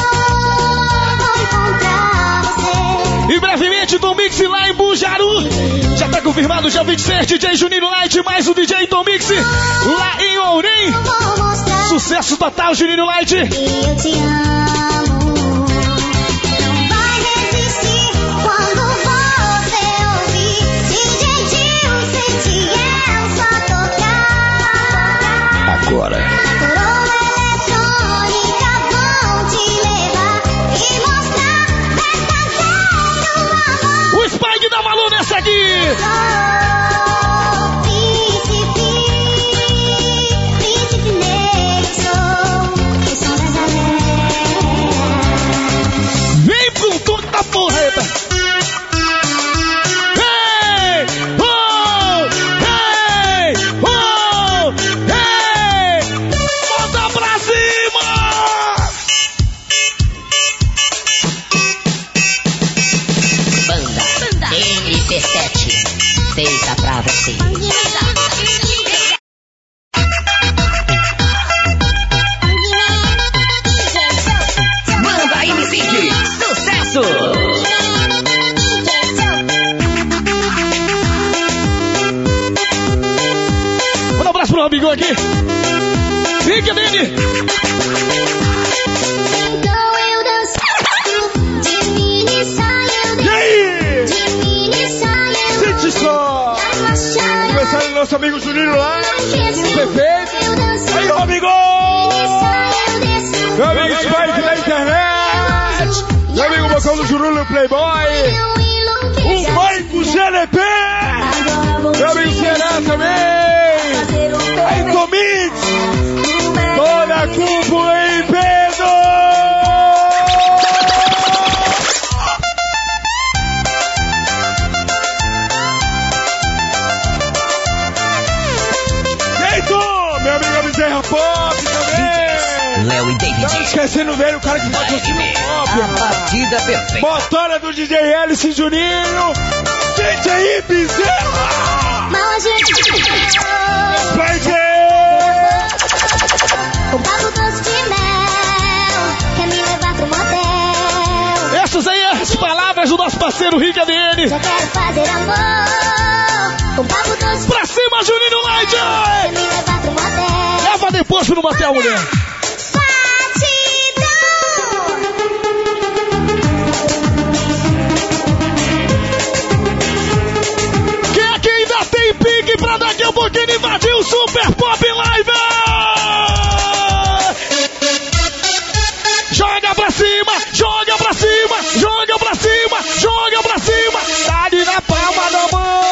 E brevemente, Tom Mix lá em Bujaru. Já tá confirmado, dia vinte e seis, D J Juninho Light, mais o D J Tom Mix lá em Ourém. Sucesso total, Juninho Light. Eu te amo. Não vai resistir quando você ouvir. D J Gil, sente eu só tocar. Agora. Eletrônica vão te levar e mostrar verdadeiro amor. O Spike dá valor nessa aqui. Sou príncipe, príncipe negro sou, o som das alegrias. Vem com tudo da porreta. Hey, oh, hey, oh, hey. Bota pra cima. Banda, Banda. M P sete, feita pra você. Manda aí, Music, sucesso. Manda um abraço pro Robigol aqui. Fica, Dani. Então eu danço de mini saia. E aí? De mini saia. Sente só. Aniversário do nosso amigo Juninho lá. Perfeito. Aí, meu amigo. Meu amigo Spike da internet. Meu amigo Bocão do Juninho Playboy. O Maico G L P. Meu amigo Será também. Aí, Tomix. Toda a cúpula em peso. Meu amigo Bezerra Pop também. Léo e David. Não esquecendo dele, o cara que faz o pop. A batida perfeita. Motora do D J Alice Juninho. D J Bezerra. Mal a gente Vai o Pablo trouxe de mel. Quer me levar pro motel. Essas aí as palavras do nosso parceiro Rick A D N. Já quero fazer amor. O Pablo trouxe pra cima, Juninho Light. Quer me levar pro motel. Leva depois pro motel, mulher. Quem é que ainda tem pique pra daqui a pouquinho invadir o Super Pop Live? Joga pra cima, joga pra cima, joga pra cima, joga pra cima. Tá ali na palma da mão.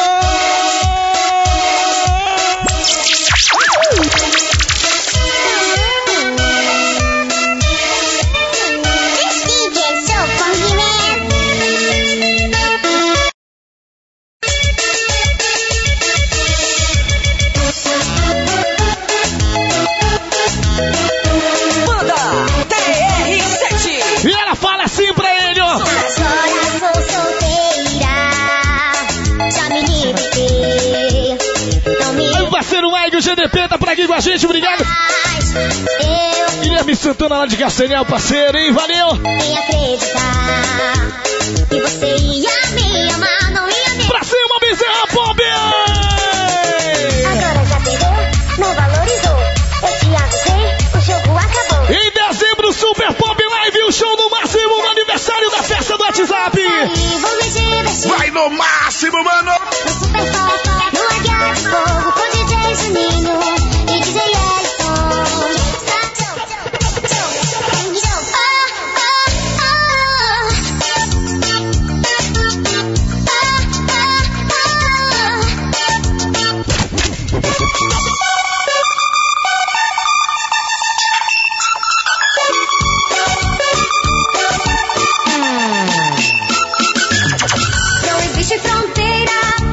O G D P tá por aqui com a gente, obrigado. Eu Guilherme Santana lá de Castanhal, parceiro, hein? Valeu. nem acreditar que você ia me amar, não ia me Pra cima, Bezerra Pop! Agora já perdeu, não valorizou. Eu te avisei, o jogo acabou. Em dezembro, Super Pop Live, o show no máximo no aniversário da festa do WhatsApp. Aí vou me divertir. Vai no máximo, mano! No Super Pop, no Águia de Fogo, com D J Juninho e D J Ellison. Não existe fronteira,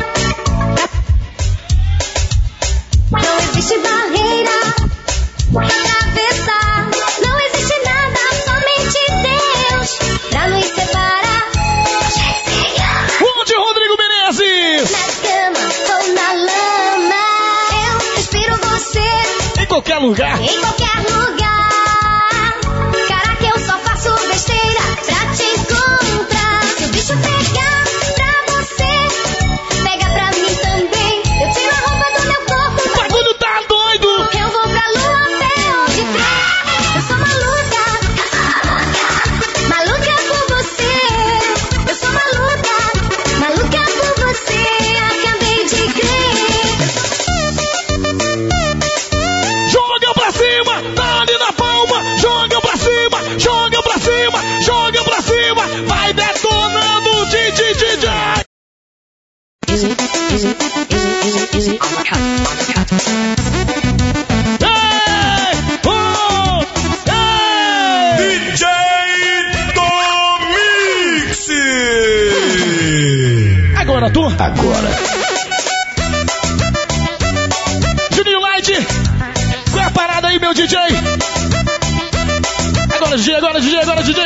não existe barreira pra atravessar, não existe nada, somente Deus pra nos separar. Onde, Rodrigo Menezes? Na cama ou na lama, eu respiro você Em qualquer lugar. em qualquer lugar. Caraca, eu só faço besteira pra te encontrar. Se o bicho pegar pra você, pega pra mim também. Eu tiro a roupa do meu corpo. O bagulho tá doido. Eu vou pra lua até onde der. Eu sou maluca, maluca por você. Eu sou maluca, maluca por você. Acabei de crer. Joga pra cima, tá ali na palma. Joga pra cima, joga pra cima, joga pra cima. Vai detonando o D J D J. Ei, oh, ei. D J Tomix! Agora tu. Agora. Juninho Light. Qual é a parada aí, meu D J? Agora, D J, agora, D J, agora, D J.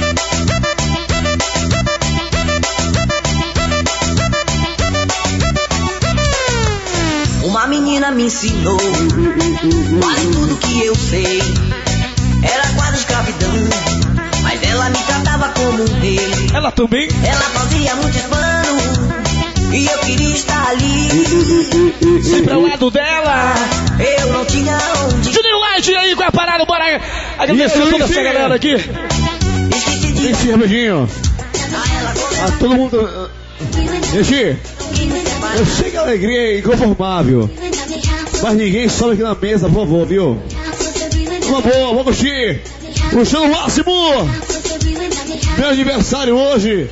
Uma menina me ensinou quase tudo que eu sei. Era quase escravidão, mas ela me tratava como um rei. Ela também? Ela fazia muitos planos e eu queria estar ali. Sempre ao lado dela. Eu não tinha onde. Juninho Light. Light, e aí, qual é a parada? Bora agradecer a toda essa galera aqui. Esse rapidinho. Ah, todo mundo... Gente, eu sei que a alegria é inconformável, mas ninguém sobe aqui na mesa, por favor, viu? Por favor, vamos curtir o show máximo. Meu aniversário hoje.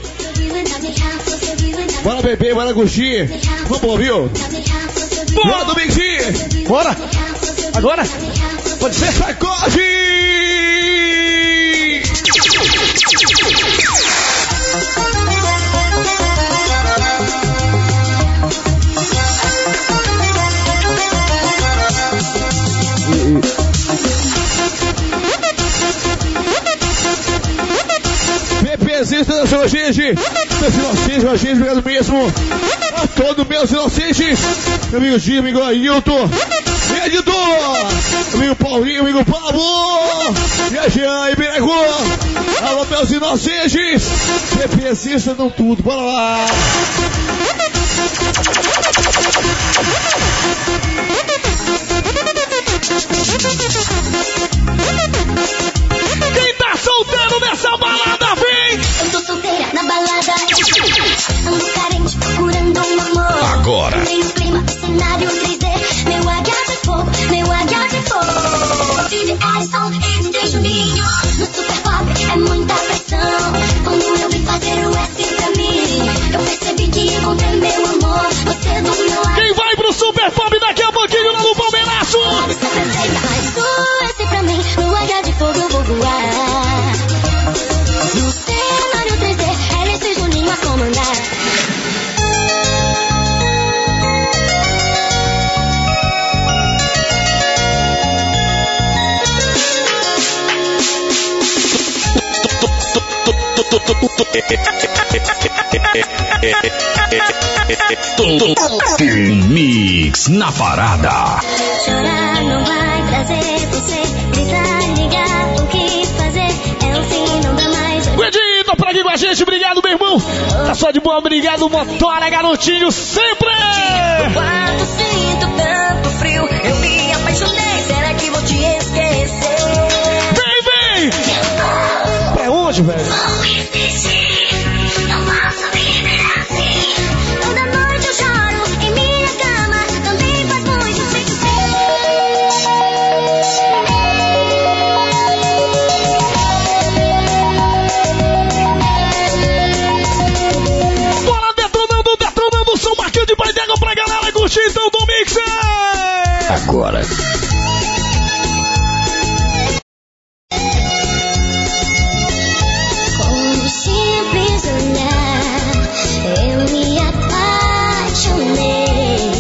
Bora beber, bora curtir. Vamos, viu? Bora, Dominguinho! Bora! Agora! Pode ser sacode! Existe da sua gente, meus inocentes, meus gente, obrigado mesmo a todos meus inocentes, meu amigo Gil, amigo Ailton, e editor, amigo Paulinho, amigo Pablo, e a Jean, e Birego, alô meus inocentes, existe não tudo, bora lá. Quem tá solteiro nessa balada, vem! Eu tô solteira na balada, ando carente procurando um amor. Agora. Meio clima, cenário três D, meu águia de fogo, meu águia de fogo. D J Alisson e D J Juninho, no Super Pop é muita pressão. Quando eu vim fazer o S pra mim, eu percebi que encontrei meu amor, você do meu lado. Quem vai pro Super Pop daqui a pouquinho lá no Palmeiraço? Mas o S pra mim, no águia de fogo eu vou voar. No cenário três D, L C Juninho a comandar. Mix na parada. Chorar não vai trazer você, gritar, ligar, o que fazer? É o fim, não dá mais. O Edinho tá por aqui com a gente, obrigado, meu irmão. Tá só de boa, obrigado, motora, garotinho, sempre. No quarto sinto tanto frio, eu me apaixonei, será que vou te esquecer? Vem, vem! Pra onde, velho? Vou insistir, não posso viver assim. Toda noite eu choro em minha cama, também faz muito tempo. Bora detonando, detonando o som, marquinho de pai d'água pra galera curtir então do Mixer. Agora. Com um simples olhar, eu me apaixonei.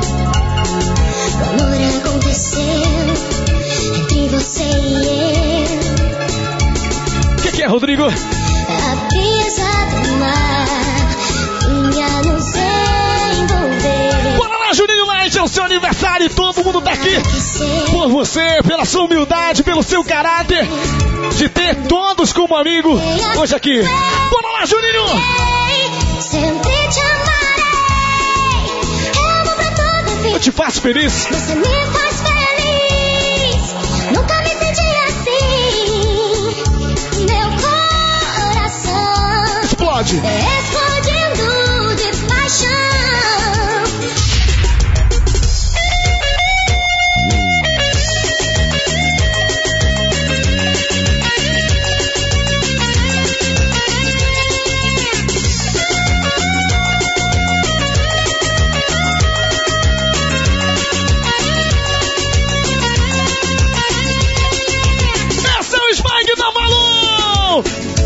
O amor aconteceu entre você e eu. O que, que é, Rodrigo? A brisa do mar vinha nos envolver. Bora lá, Juninho Light, é o seu aniversário e todo mundo tá aqui por você, pela sua humildade, pelo seu caráter, de ter todos como amigo hoje aqui. Bora lá, Juninho! Sempre te amarei, eu vou pra toda vida. Eu te faço feliz. Você me faz feliz, nunca me senti assim. Meu coração explode, explodindo de paixão. essa é o Spike da Malu!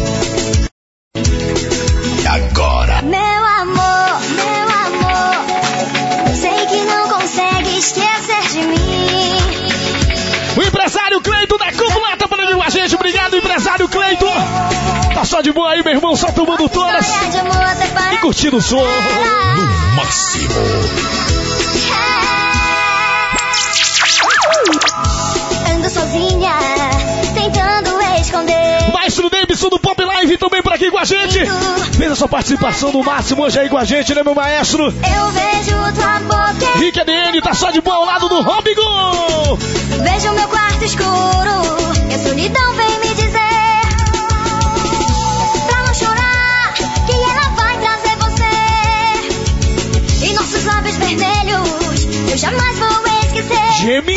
Agora. Meu amor, meu amor, sei que não consegue esquecer de mim. O empresário Cleito da Cúpula tá falando com a gente. Obrigado, empresário Cleito. Tá só de boa aí, meu irmão, só tomando todas e curtindo o som No máximo. Ando sozinha, tentando esconder. Maestro Davis Anderson do Pop Live também por aqui com a gente. Fez a sua participação no máximo hoje aí com a gente, né, meu maestro? Eu vejo tua boca. Rick A D N tá só de boa ao lado do Robin Gol. Vejo meu quarto escuro. E a solidão vem me dizer pra não chorar, que ela vai trazer você. E nossos lábios vermelhos eu jamais vou esquecer. Geme.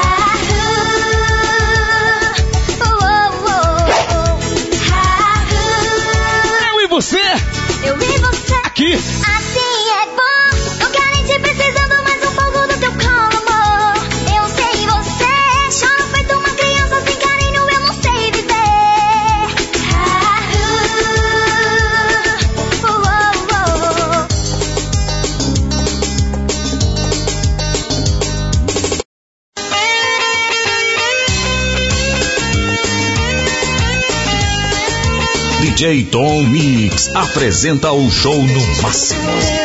Você? Eu e você. Aqui. Assim é bom. Tô carente, precisando mais um pouco do teu colo, amor. Eu sei você chora feito uma criança sem carinho, eu não sei viver. Ah, uh, uh, uh, uh. D J Tom Mix apresenta o show no máximo.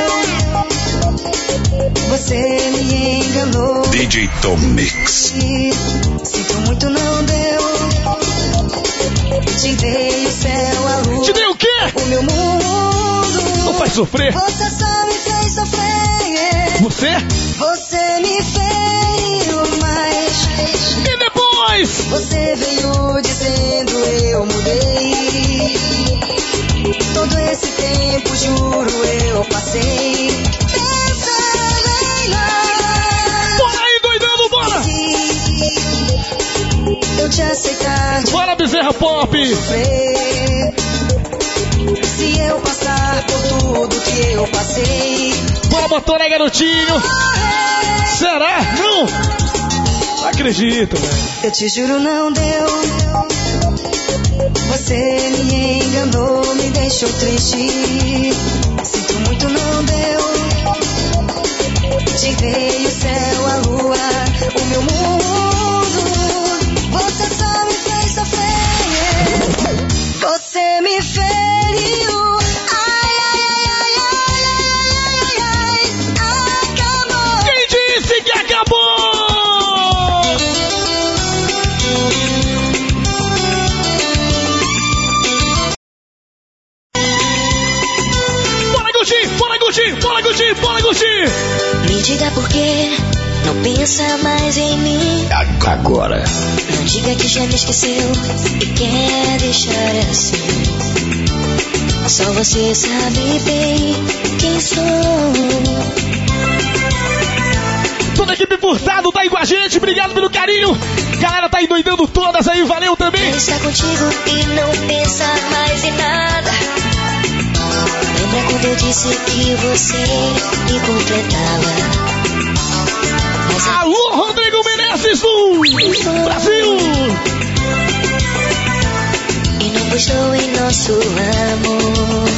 Você me enganou. D J Tom Mix. Sinto muito, não deu. Te dei o céu, a lua. Te dei o quê? O meu mundo. Não faz sofrer. Você só me fez sofrer. Você? Você me fez mais. E depois? Você veio dizendo eu mudei. Todo esse tempo, juro, eu passei pensando em nós. Bora aí, doidando, bora! Se eu te aceitar, bora, Bezerra Pop! Sofrer. Se eu passar por tudo que eu passei. Bora, motor aí, garotinho! Será? Não! Não acredito, velho. Eu te juro, não deu. Você me enganou, me deixou triste. Sinto muito, não deu. Te dei o céu, a lua, o meu mundo. Você só me fez sofrer. Você me feriu. Ai, ai, ai, ai, ai, ai, ai, acabou. Quem disse que acabou? Bora, Guti, bora, Guti! Me diga por que não pensa mais em mim. Agora. Não diga que já me esqueceu e quer deixar assim. Só você sabe bem quem sou. Toda a equipe Furtado tá aí com a gente, obrigado pelo carinho. Galera tá aí doidando todas aí, valeu também. Está contigo e não pensa mais em nada. Lembra quando eu disse que você me completava? Mas a... Alô, Rodrigo Menezes do Brasil! E não gostou em nosso amor.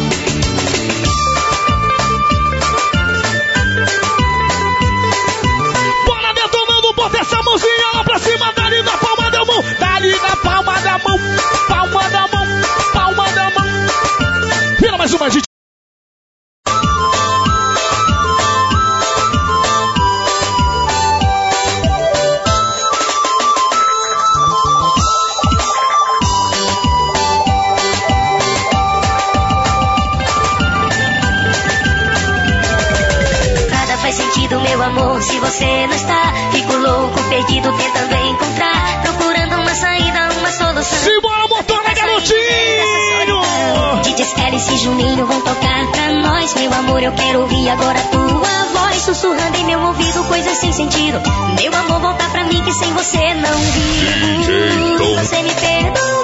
Bora detonando, bota essa mãozinha lá pra cima, dali na palma da mão, dali na palma da mão, palma da mão, palma da mão. Vira mais uma, gente. Nada faz sentido, meu amor, se você não está. Fico louco, perdido, tentando encontrar, procurando uma saída, uma solução. Simbora, motor, né, garotinho? D Js Alice e Juninho vão tocar pra nós. Meu amor, eu quero ouvir agora a tua voz, sussurrando em meu ouvido coisas sem sentido. Meu amor, volta pra mim que sem você não vivo. Você me perdoou.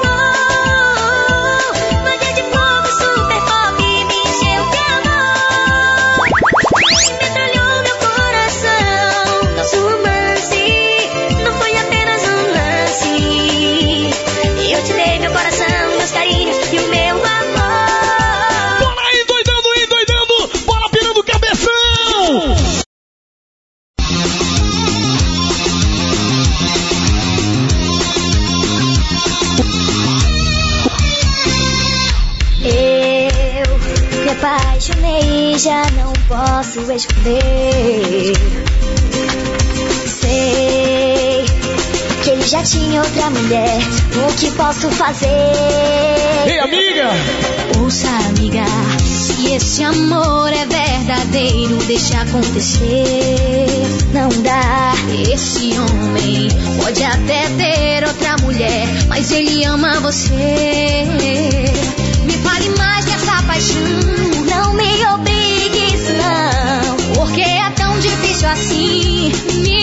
No dia de fogo, super pop me encheu de amor. Metralhou meu coração. Nosso romance não foi apenas um lance. Eu te dei meu coração, meus carinhos e o meu amor. Apaixonei, já não posso esconder. Sei que ele já tinha outra mulher. O que posso fazer? Ei, amiga! Ouça, amiga, se esse amor é verdadeiro, deixa acontecer. Não dá. Esse homem pode até ter outra mulher, mas ele ama você. Me fale mais dessa paixão, não me obrigue isso não, porque é tão difícil assim. Me